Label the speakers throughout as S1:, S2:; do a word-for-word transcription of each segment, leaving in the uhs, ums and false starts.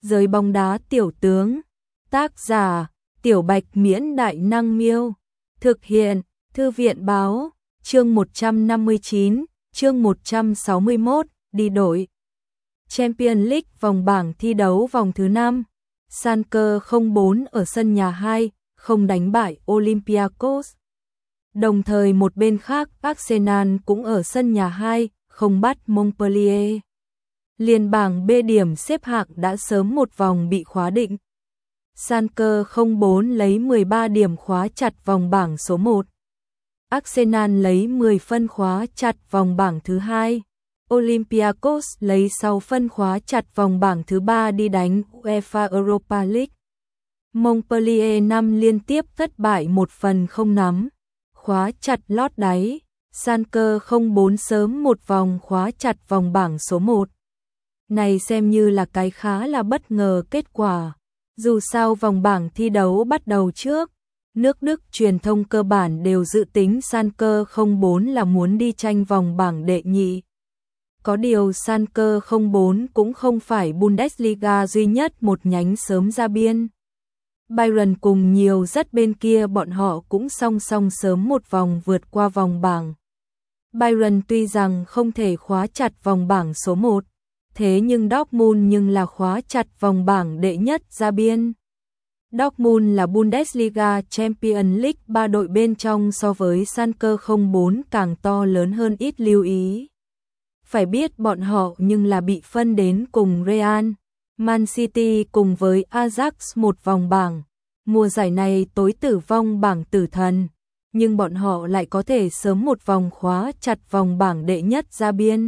S1: Giới bóng đá tiểu tướng. Tác giả: Tiểu Bạch Miễn Đại Năng Miêu. Thực hiện: Thư viện Báo. Chương một trăm năm mươi chín, chương một trăm sáu mươi mốt, đi đổi. Champions League vòng bảng thi đấu vòng thứ năm. Schalke không bốn ở sân nhà hai, không đánh bại Olympiacos. Đồng thời một bên khác Arsenal cũng ở sân nhà hai, không bắt Montpellier. Liên bảng B điểm xếp hạng đã sớm một vòng bị khóa định. Schalke không bốn lấy mười ba điểm khóa chặt vòng bảng số một. Arsenal lấy mười phân khóa chặt vòng bảng thứ hai. Olympiacos lấy sáu phân khóa chặt vòng bảng thứ ba đi đánh UEFA Europa League. Montpellier năm liên tiếp thất bại một phần không nắm, khóa chặt lót đáy. Schalke không bốn sớm một vòng khóa chặt vòng bảng số một. Này xem như là cái khá là bất ngờ kết quả. Dù sao vòng bảng thi đấu bắt đầu trước, nước Đức truyền thông cơ bản đều dự tính Schalke không bốn là muốn đi tranh vòng bảng đệ nhị. Có điều Schalke không bốn cũng không phải Bundesliga duy nhất một nhánh sớm ra biên. Bayern cùng nhiều rất bên kia bọn họ cũng song song sớm một vòng vượt qua vòng bảng. Bayern tuy rằng không thể khóa chặt vòng bảng số một, thế nhưng Dortmund nhưng là khóa chặt vòng bảng đệ nhất ra biên. Dortmund là Bundesliga Champions League ba đội bên trong so với Schalke không bốn càng to lớn hơn ít lưu ý. Phải biết bọn họ nhưng là bị phân đến cùng Real, Man City cùng với Ajax một vòng bảng. Mùa giải này tối tử vong bảng tử thần, nhưng bọn họ lại có thể sớm một vòng khóa chặt vòng bảng đệ nhất ra biên.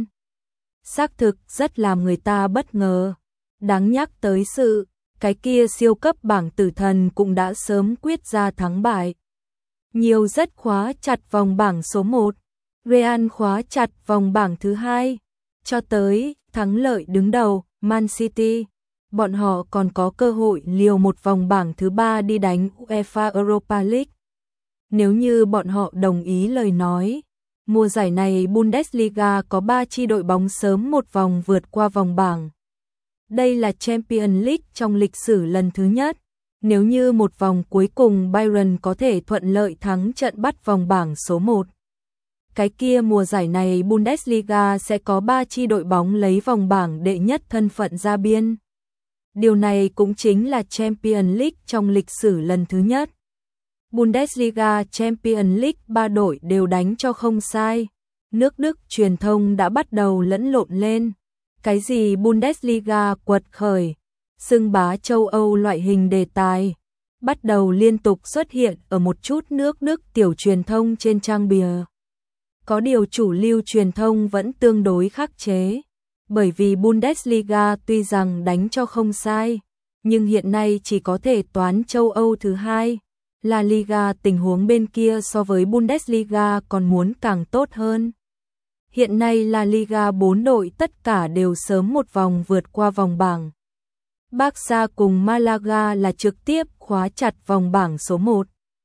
S1: Xác thực rất làm người ta bất ngờ. Đáng nhắc tới sự, cái kia siêu cấp bảng tử thần cũng đã sớm quyết ra thắng bại. Nhiều rất khóa chặt vòng bảng số một, Real khóa chặt vòng bảng thứ hai, cho tới thắng lợi đứng đầu, Man City. Bọn họ còn có cơ hội liều một vòng bảng thứ ba đi đánh UEFA Europa League. Nếu như bọn họ đồng ý lời nói, mùa giải này Bundesliga có ba chi đội bóng sớm một vòng vượt qua vòng bảng. Đây là Champions League trong lịch sử lần thứ nhất. Nếu như một vòng cuối cùng Bayern có thể thuận lợi thắng trận bắt vòng bảng số một. Cái kia mùa giải này Bundesliga sẽ có ba chi đội bóng lấy vòng bảng đệ nhất thân phận ra biên. Điều này cũng chính là Champions League trong lịch sử lần thứ nhất. Bundesliga Champions League ba đội đều đánh cho không sai. Nước Đức truyền thông đã bắt đầu lẫn lộn lên. Cái gì Bundesliga quật khởi, xưng bá châu Âu loại hình đề tài, bắt đầu liên tục xuất hiện ở một chút nước Đức tiểu truyền thông trên trang bìa. Có điều chủ lưu truyền thông vẫn tương đối khắc chế, bởi vì Bundesliga tuy rằng đánh cho không sai, nhưng hiện nay chỉ có thể toán châu Âu thứ hai. La Liga tình huống bên kia so với Bundesliga còn muốn càng tốt hơn. Hiện nay La Liga bốn đội tất cả đều sớm một vòng vượt qua vòng bảng. Barca cùng Malaga là trực tiếp khóa chặt vòng bảng số một.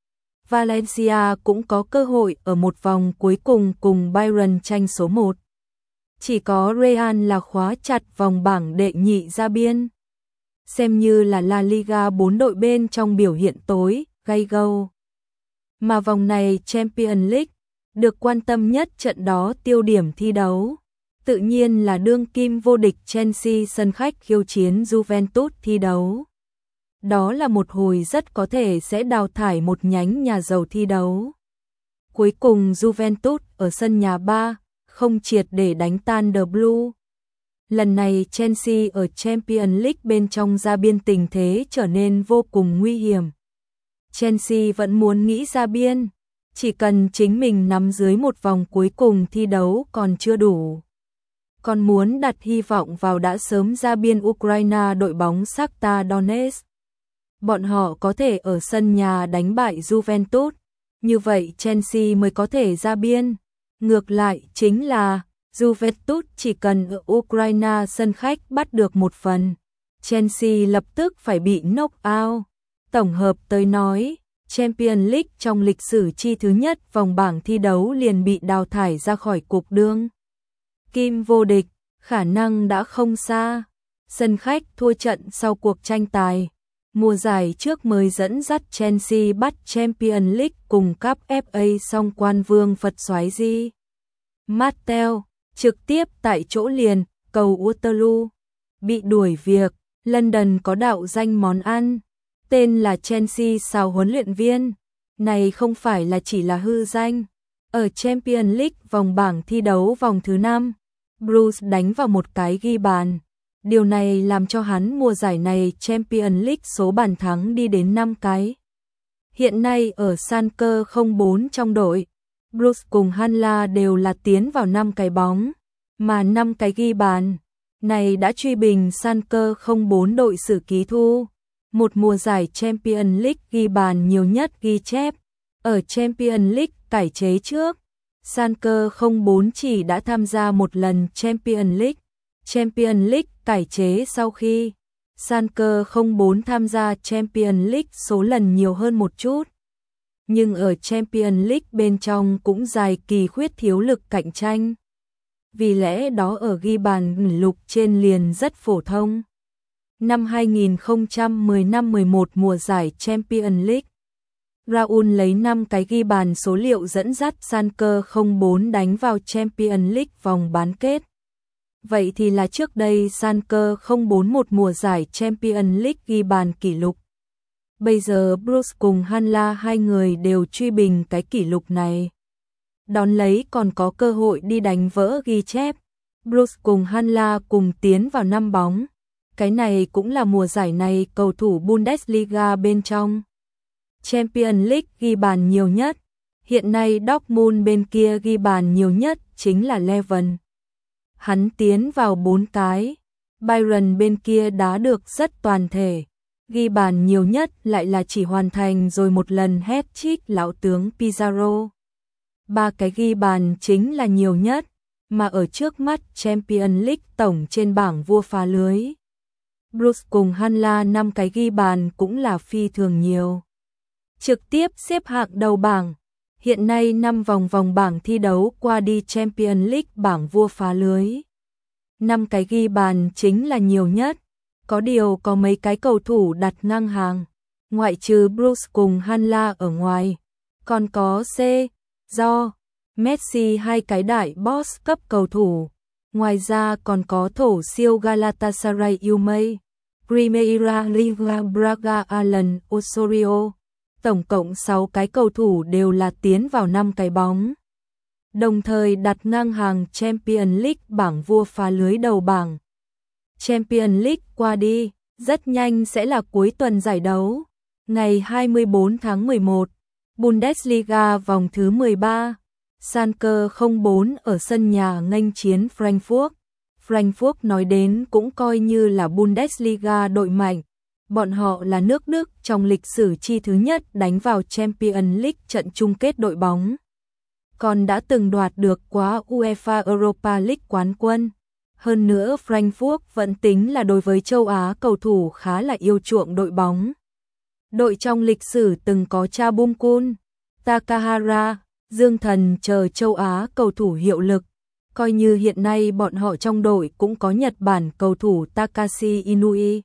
S1: Valencia cũng có cơ hội ở một vòng cuối cùng cùng Bayern tranh số một. Chỉ có Real là khóa chặt vòng bảng đệ nhị ra biên. Xem như là La Liga bốn đội bên trong biểu hiện tối, gay go. Mà vòng này Champions League, được quan tâm nhất trận đó tiêu điểm thi đấu. Tự nhiên là đương kim vô địch Chelsea sân khách khiêu chiến Juventus thi đấu. Đó là một hồi rất có thể sẽ đào thải một nhánh nhà giàu thi đấu. Cuối cùng Juventus ở sân nhà ba, không triệt để đánh tan The Blue. Lần này Chelsea ở Champions League bên trong ra biên tình thế trở nên vô cùng nguy hiểm. Chelsea vẫn muốn nghĩ ra biên, chỉ cần chính mình nắm dưới một vòng cuối cùng thi đấu còn chưa đủ. Còn muốn đặt hy vọng vào đã sớm ra biên Ukraine đội bóng Shakhtar Donetsk. Bọn họ có thể ở sân nhà đánh bại Juventus, như vậy Chelsea mới có thể ra biên. Ngược lại chính là Juventus chỉ cần ở Ukraine sân khách bắt được một phần, Chelsea lập tức phải bị knock out. Tổng hợp tới nói, Champions League trong lịch sử chi thứ nhất vòng bảng thi đấu liền bị đào thải ra khỏi cuộc đương kim vô địch, khả năng đã không xa. Sân khách thua trận sau cuộc tranh tài. Mùa giải trước mới dẫn dắt Chelsea bắt Champions League cùng cúp ép a song quan vương Phật soái Di Matteo, trực tiếp tại chỗ liền, cầu Waterloo. Bị đuổi việc, London có đạo danh món ăn, tên là Chelsea xào huấn luyện viên. Này không phải là chỉ là hư danh. Ở Champions League vòng bảng thi đấu vòng thứ năm, Bruce đánh vào một cái ghi bàn. Điều này làm cho hắn mùa giải này Champions League số bàn thắng đi đến năm cái. Hiện nay ở Schalke không bốn trong đội, Bruce cùng Hanla đều là tiến vào năm cái bóng, mà năm cái ghi bàn này đã truy bình Schalke không bốn đội sử ký thu. Một mùa giải Champions League ghi bàn nhiều nhất ghi chép. Ở Champions League cải chế trước, Schalke không bốn chỉ đã tham gia một lần Champions League. Champions League cải chế sau khi Schalke không bốn tham gia Champions League số lần nhiều hơn một chút. Nhưng ở Champions League bên trong cũng dài kỳ khuyết thiếu lực cạnh tranh. Vì lẽ đó ở ghi bàn lục trên liền rất phổ thông. Năm hai nghìn không trăm mười lăm mười một mùa giải Champions League, Raul lấy năm cái ghi bàn số liệu dẫn dắt Schalke không bốn đánh vào Champions League vòng bán kết. Vậy thì là trước đây Schalke không bốn một mùa giải Champions League ghi bàn kỷ lục. Bây giờ Bruce cùng Hanla hai người đều truy bình cái kỷ lục này. Đón lấy còn có cơ hội đi đánh vỡ ghi chép. Bruce cùng Hanla cùng tiến vào năm bóng. Cái này cũng là mùa giải này cầu thủ Bundesliga bên trong Champions League ghi bàn nhiều nhất. Hiện nay Dortmund bên kia ghi bàn nhiều nhất chính là Leven. Hắn tiến vào bốn cái. Bayern bên kia đá được rất toàn thể. Ghi bàn nhiều nhất lại là chỉ hoàn thành rồi một lần hat-trick lão tướng Pizarro. Ba cái ghi bàn chính là nhiều nhất, mà ở trước mắt Champions League tổng trên bảng vua phá lưới. Bruce cùng Hanla năm cái ghi bàn cũng là phi thường nhiều. Trực tiếp xếp hạng đầu bảng. Hiện nay năm vòng vòng bảng thi đấu qua đi Champions League bảng vua phá lưới. năm cái ghi bàn chính là nhiều nhất. Có điều có mấy cái cầu thủ đặt ngang hàng. Ngoại trừ Bruce cùng Hanla ở ngoài. Còn có C, Do, Messi hai cái đại boss cấp cầu thủ. Ngoài ra còn có thổ siêu Galatasaray Umay, Primeira Liga Braga Alan Osorio. Tổng cộng sáu cái cầu thủ đều là tiến vào năm cái bóng. Đồng thời đặt ngang hàng Champions League bảng vua phá lưới đầu bảng. Champions League qua đi, rất nhanh sẽ là cuối tuần giải đấu. Ngày hai mươi bốn tháng mười một, Bundesliga vòng thứ mười ba, Schalke không bốn ở sân nhà nghênh chiến Frankfurt. Frankfurt nói đến cũng coi như là Bundesliga đội mạnh. Bọn họ là nước Đức trong lịch sử chi thứ nhất đánh vào Champions League trận chung kết đội bóng. Còn đã từng đoạt được quá UEFA Europa League quán quân. Hơn nữa Frankfurt vẫn tính là đối với châu Á cầu thủ khá là yêu chuộng đội bóng. Đội trong lịch sử từng có Chabumkun, Takahara, Dương Thần chờ châu Á cầu thủ hiệu lực. Coi như hiện nay bọn họ trong đội cũng có Nhật Bản cầu thủ Takashi Inui.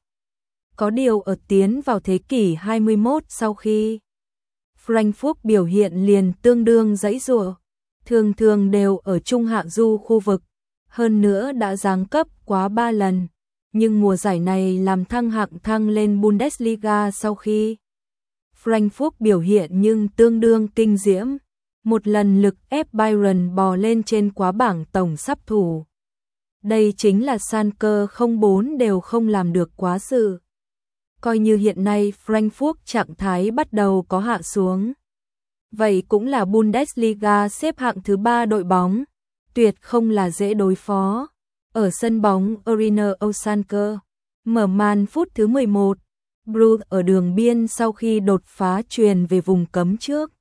S1: Có điều ở tiến vào thế kỷ hai mươi mốt sau khi Frankfurt biểu hiện liền tương đương giãy giụa, thường thường đều ở trung hạ du khu vực, hơn nữa đã giáng cấp quá ba lần, nhưng mùa giải này làm thăng hạng thăng lên Bundesliga sau khi Frankfurt biểu hiện nhưng tương đương kinh diễm, một lần lực ép Bayern bò lên trên quá bảng tổng sắp thủ. Đây chính là Schalke không bốn đều không làm được quá sự. Coi như hiện nay Frankfurt trạng thái bắt đầu có hạ xuống. Vậy cũng là Bundesliga xếp hạng thứ ba đội bóng, tuyệt không là dễ đối phó. Ở sân bóng Arena Schalke, mở màn phút thứ mười một, Bruce ở đường biên sau khi đột phá truyền về vùng cấm trước.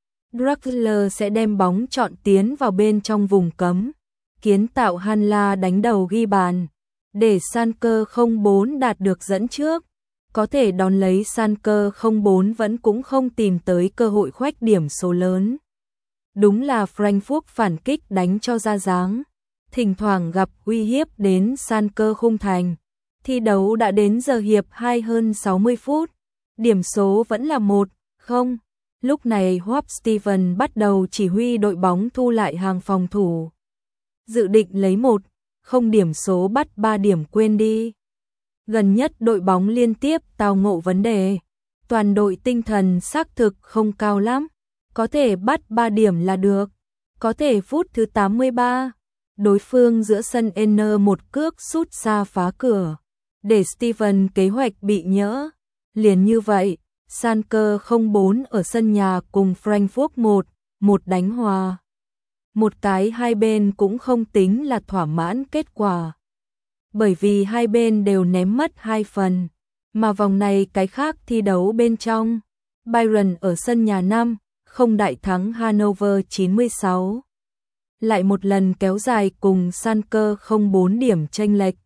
S1: Draxler sẽ đem bóng chọn tiến vào bên trong vùng cấm, kiến tạo Hanla đánh đầu ghi bàn, để Schalke không bốn đạt được dẫn trước. Có thể đón lấy Schalke không bốn vẫn cũng không tìm tới cơ hội khoét điểm số lớn. Đúng là Frankfurt phản kích đánh cho ra dáng, thỉnh thoảng gặp uy hiếp đến Schalke khung thành. Thi đấu đã đến giờ hiệp hai hơn sáu mươi phút, điểm số vẫn là một không. Lúc này Hope Steven bắt đầu chỉ huy đội bóng thu lại hàng phòng thủ. Dự định lấy một không điểm số bắt ba điểm quên đi. Gần nhất đội bóng liên tiếp tao ngộ vấn đề. Toàn đội tinh thần xác thực không cao lắm. Có thể bắt ba điểm là được. Có thể phút thứ tám mươi ba, đối phương giữa sân N một cước sút xa phá cửa. Để Steven kế hoạch bị nhỡ. Liền như vậy, Schalke không bốn ở sân nhà cùng Frankfurt một một đánh hòa. Một cái hai bên cũng không tính là thỏa mãn kết quả. Bởi vì hai bên đều ném mất hai phần. Mà vòng này cái khác thi đấu bên trong. Bayern ở sân nhà năm không đại thắng Hanover chín mươi sáu. Lại một lần kéo dài cùng Schalke không bốn điểm chênh lệch.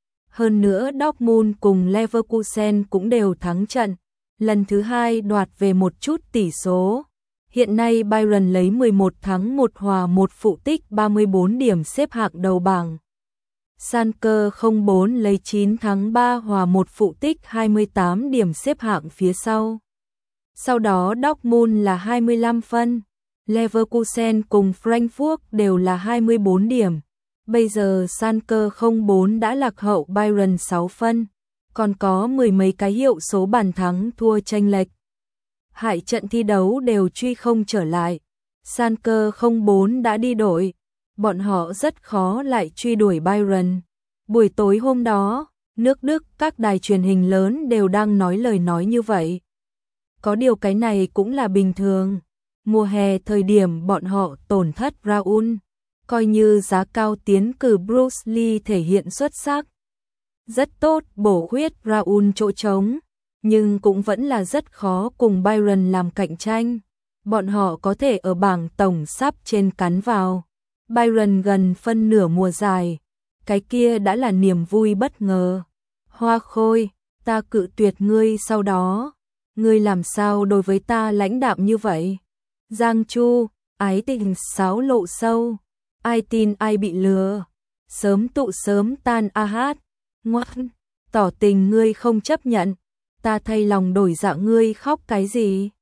S1: Hơn nữa Dortmund cùng Leverkusen cũng đều thắng trận. Lần thứ hai đoạt về một chút tỷ số. Hiện nay Bayern lấy mười một thắng một hòa một phụ tích ba mươi bốn điểm xếp hạng đầu bảng. Schalke không bốn lấy chín thắng ba hòa một phụ tích hai mươi tám điểm xếp hạng phía sau. Sau đó Dortmund là hai mươi lăm phân, Leverkusen cùng Frankfurt đều là hai mươi bốn điểm. Bây giờ Schalke không bốn đã lạc hậu Bayern sáu phân, còn có mười mấy cái hiệu số bàn thắng thua chênh lệch. Hại trận thi đấu đều truy không trở lại. Schalke không bốn đã đi đổi, bọn họ rất khó lại truy đuổi Bayern. Buổi tối hôm đó, nước Đức các đài truyền hình lớn đều đang nói lời nói như vậy. Có điều cái này cũng là bình thường. Mùa hè thời điểm bọn họ tổn thất Raul, coi như giá cao tiến cử Bruce Lee thể hiện xuất sắc. Rất tốt bổ huyết Raul chỗ trống, nhưng cũng vẫn là rất khó cùng Bayern làm cạnh tranh. Bọn họ có thể ở bảng tổng sắp trên cắn vào. Bayern gần phân nửa mùa giải, cái kia đã là niềm vui bất ngờ. Hoa Khôi, ta cự tuyệt ngươi sau đó. Ngươi làm sao đối với ta lãnh đạm như vậy? Giang Chu, ái tình sáo lộ sâu. Ai tin ai bị lừa. Sớm tụ sớm tan a hát. Ngoan, tỏ tình ngươi không chấp nhận. Ta thay lòng đổi dạ ngươi khóc cái gì?